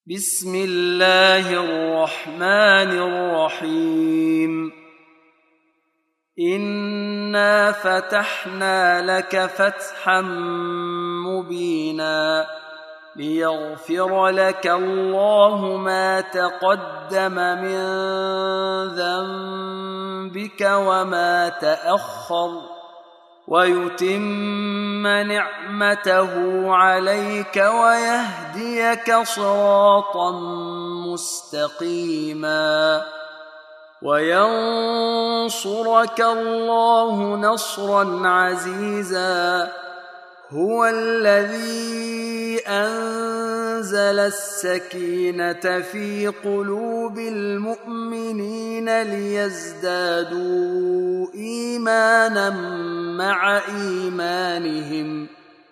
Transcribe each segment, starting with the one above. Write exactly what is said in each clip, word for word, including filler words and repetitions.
بسم الله الرحمن الرحيم إنا فتحنا لك فتحا مبينا ليغفر لك الله ما تقدم من ذنبك وما تأخر ويتم نعمته عليك ويهديك صراطا مستقيما وينصرك الله نصرا عزيزا هو الذي أنزل السكينة في قلوب المؤمنين ليزدادوا إيمانا مع إيمانهم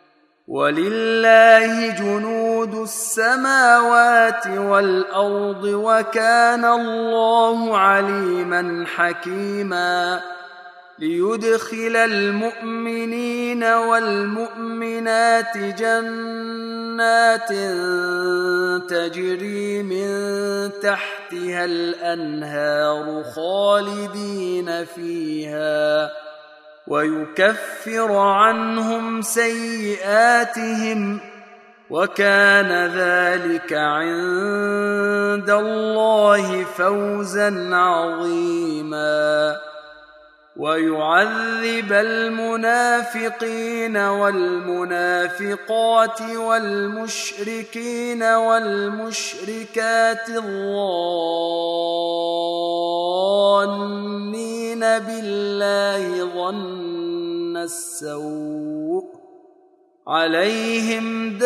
ولله جنود السماوات والأرض وكان الله عليما حكيما ليدخل المؤمنين والمؤمنات جنات تجري من تحتها الأنهار خالدين فيها ويكفر عنهم سيئاتهم وكان ذلك عند الله فوزا عظيما ويعذب المنافقين والمنافقات والمشركين والمشركات الظانين بالله ظن السوء عليهم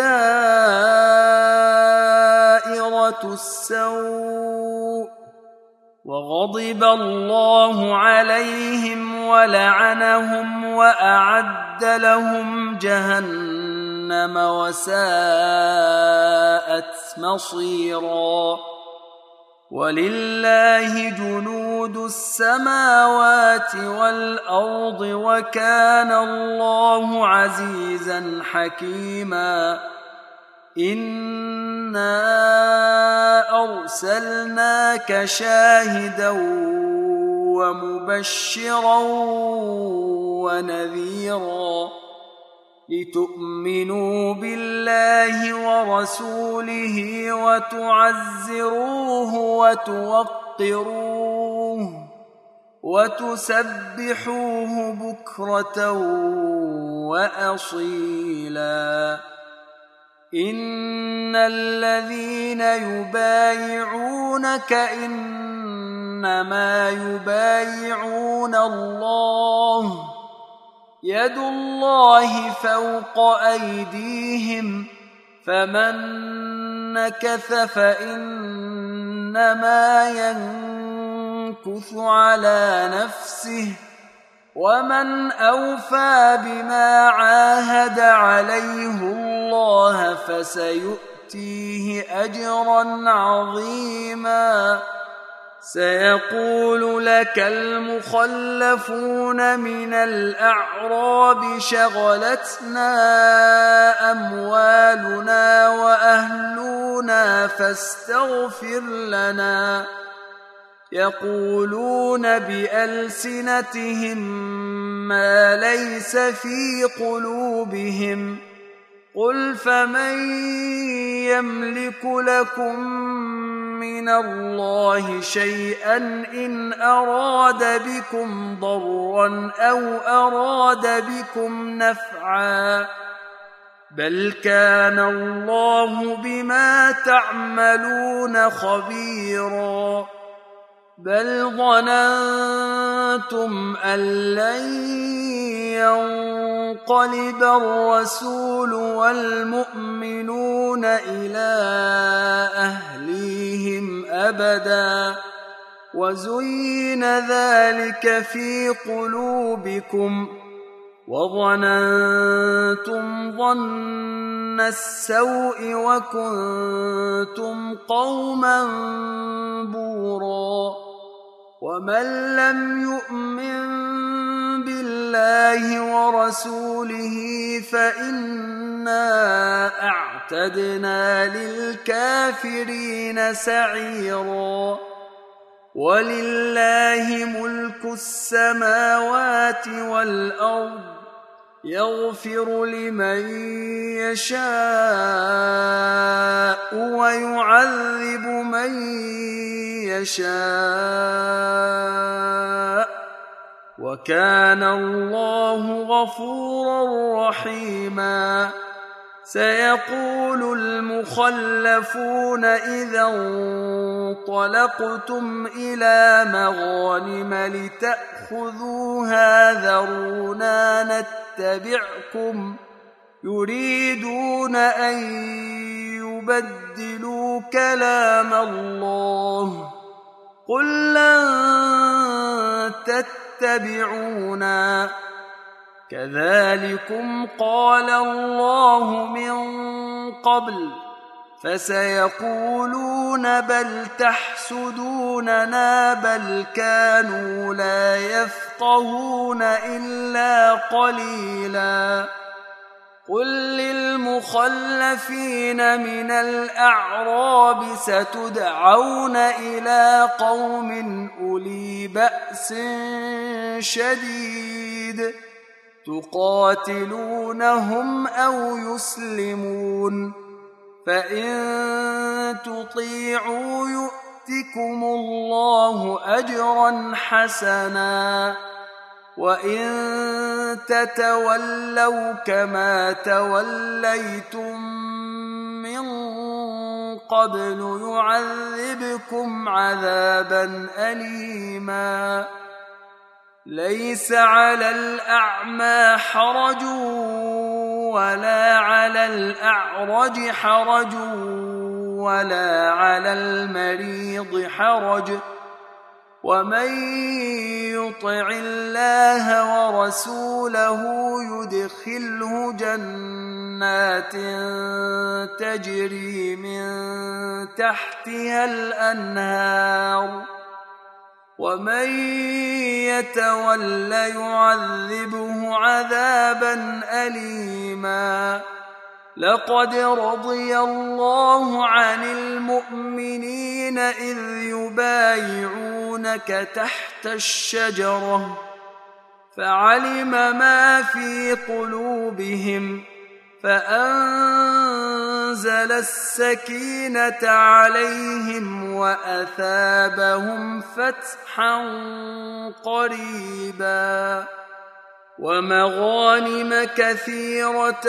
دائرة السوء وغضب الله عليهم ولعنهم وأعد لهم جهنم وساءت مصيرا ولله جنود السماوات والأرض وكان الله عزيزا حكيما إنا أرسلناك شاهدا ومبشرا ونذيرا لتؤمنوا بالله ورسوله وتعزروه وتوقروه وتسبحوه بكرة وأصيلا إن الذين يبايعونك إنما يبايعون الله يد الله فوق أيديهم فمن نكث فإنما ينكث على نفسه ومن أوفى بما عاهد عليه الله فسيؤتيه أجرا عظيما سيقول لك المخلفون من الأعراب شغلتنا أموالنا وأهلنا فاستغفر لنا يقولون بألسنتهم ما ليس في قلوبهم قل فمن يملك لكم من الله شيئا إن أراد بكم ضرا أو أراد بكم نفعا بل كان الله بما تعملون خبيرا بل ظننتم أن لن ينقلب الرسول والمؤمنون إلى أهليهم أبدا وزين ذلك في قلوبكم وظننتم ظن السوء وكنتم قوما بورا ومن لم يؤمن بالله الله ورسوله فإنا أعتدنا للكافرين سعيرا ولله ملك السماوات والأرض يغفر لمن يشاء ويعذب من يشاء وكان الله غفورا رحيما سيقول المخلفون إذا انطلقتم إلى مغانم لتأخذوها ذرونا نتبعكم يريدون أن يبدلوا كلام الله قل لن تتبعونا كذلكم قال الله من قبل فسيقولون بل تحسدوننا بل كانوا لا يفقهون إلا قليلا قل للمخلفين من الأعراب ستدعون إلى قوم أولي بأس شديد تقاتلونهم أو يسلمون فإن تطيعوا يؤتكم الله أجرا حسنا وإن تتولوا كما توليتم من قبل يعذبكم عذابا أليما ليس على الأعمى حرج ولا على الأعرج حرج ولا على المريض حرج ومن يطع الله ورسوله يدخله جنات تجري من تحتها الأنهار ومن يتول يعذبه عذابا أليما لقد رضي الله عن المؤمنين إذ يبايعونك تحت الشجرة فعلم ما في قلوبهم فأنزل السكينة عليهم وأثابهم فتحا قريبا ومغانم كثيرة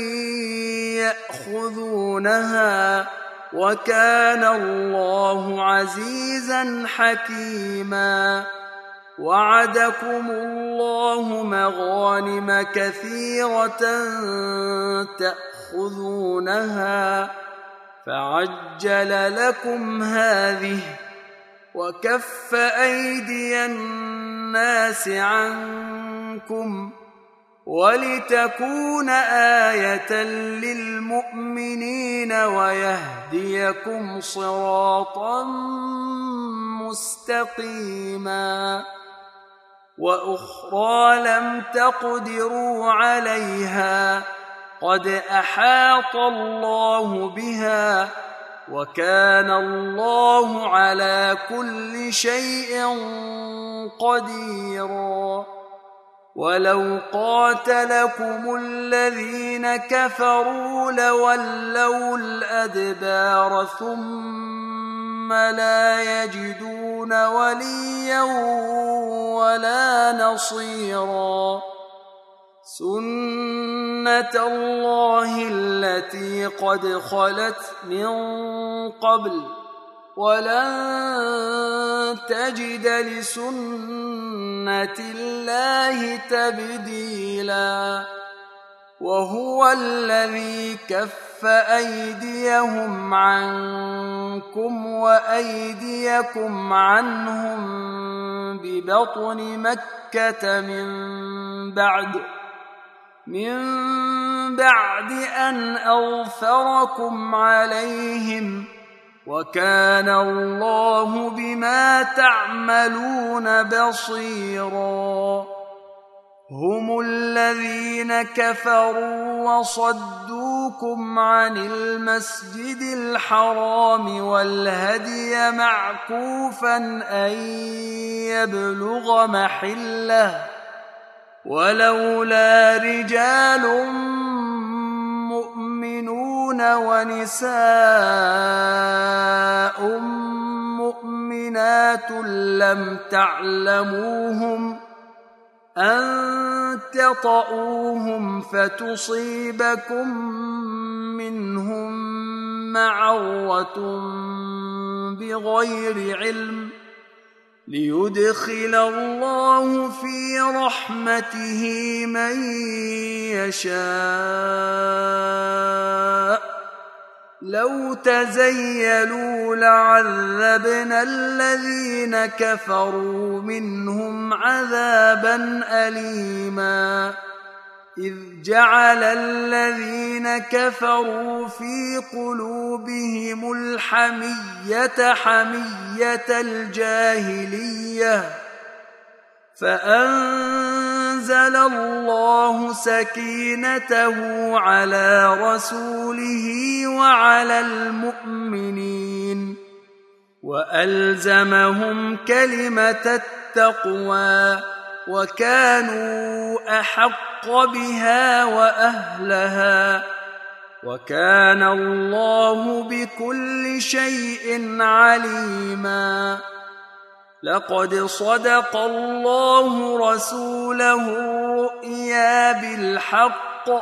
يأخذونها وكان الله عزيزا حكيما وعدكم الله مغانم كثيرة تأخذونها فعجل لكم هذه وكف أيدي الناس عنكم ولتكون آية للمؤمنين ويهديكم صراطا مستقيما وأخرى لم تقدروا عليها قد أحاط الله بها وكان الله على كل شيء قديرا ولو قاتلكم الذين كفروا لولوا الأدبار ثم لا يجدون وليا ولا نصيرا سنة الله التي قد خلت من قبل ولن تجد لسنة الله تبديلا وهو الذي كف أيديهم عنكم وأيديكم عنهم ببطن مكة من بعد من بعد أن أظفركم عليهم وكان الله بما تعملون بصيرا هم الذين كفروا وصدوكم عن المسجد الحرام والهدي معكوفا أن يبلغ محله ولولا رجال مؤمنون ونساء مؤمنات لم تعلموهم أن تطؤوهم فتصيبكم منهم معرة بغير علم ليدخل الله في رحمته من يشاء لو تزيلوا لعذبنا الذين كفروا منهم عذابا أليما إذ جعل الذين كفروا في قلوبهم الحمية حمية الجاهلية فأنزل الله سكينته على رسوله وعلى المؤمنين وألزمهم كلمة التقوى وكانوا أحق بها وأهلها وكان الله بكل شيء عليما لقد صدق الله رسوله الرؤيا بالحق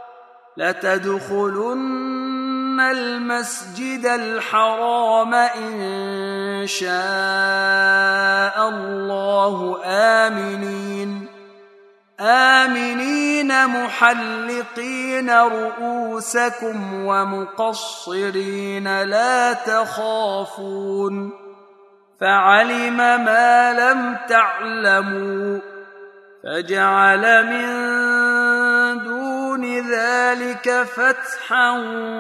لتدخلن المسجد الحرام إن شاء الله آمنين آمنين محلقين رؤوسكم ومقصرين لا تخافون فعلم ما لم تعلموا فجعل من دون ذلك فتحا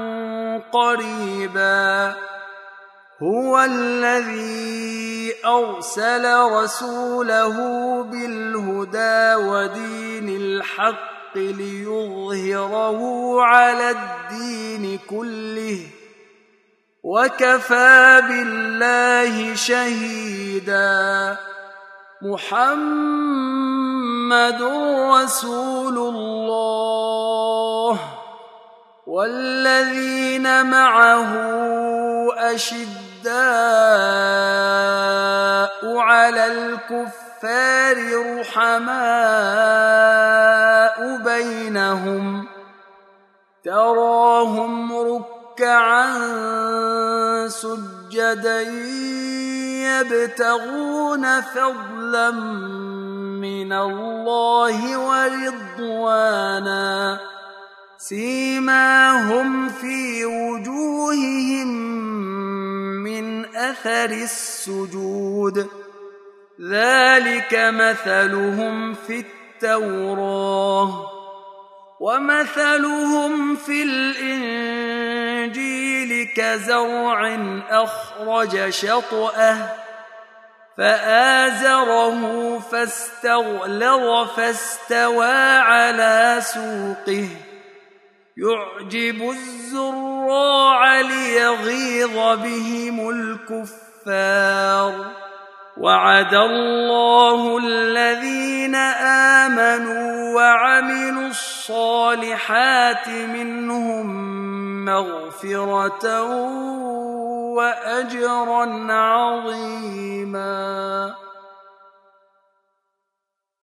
قريبا هو الذي أرسل رسوله بالهدى ودين الحق ليظهره على الدين كله وكفى بالله شهيدا محمد رسول الله والذين معه أشداء على الكفار رحماء بينهم تراهم ركعا سجدا يبتغون فضلا من الله ورضوانا سيماهم في وجوههم من أثر السجود ذلك مثلهم في التوراة ومثلهم في الإنجيل كزرع أخرج شطأه فآزره فاستغلظ فاستوى على سوقه يعجب الزراع ليغيظ بهم الكفار وعد الله الذين آمنوا وعملوا الصالحات منهم مغفرة وأجرا عظيما.